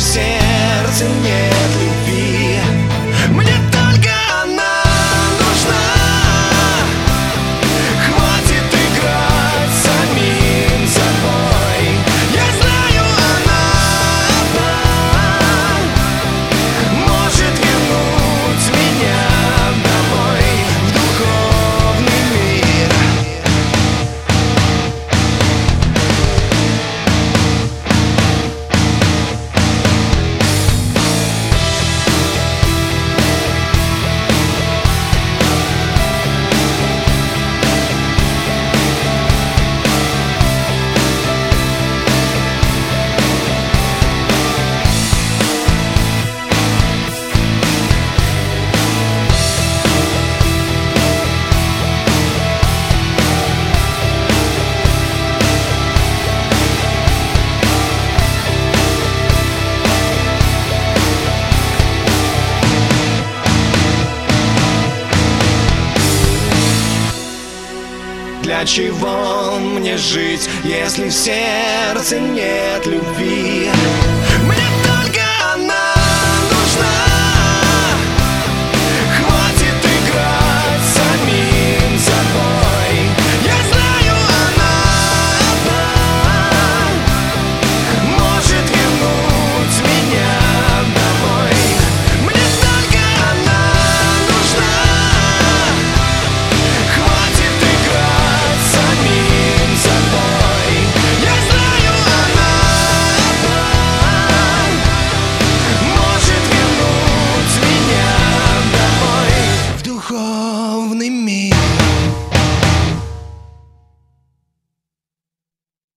сердце нет любви. Мне только она нужна. Хватит играть самим собой. Я знаю, она одна может вернуть меня домой, в духовный мир. Для чего мне жить, если в сердце нет любви? Мне только она нужна. Хватит играть самим собой. Я знаю, она одна может вернуть меня домой. Мне только она нужна. Хватит играть самим собой. Я знаю, она одна может вернуть меня домой, в духовный мир.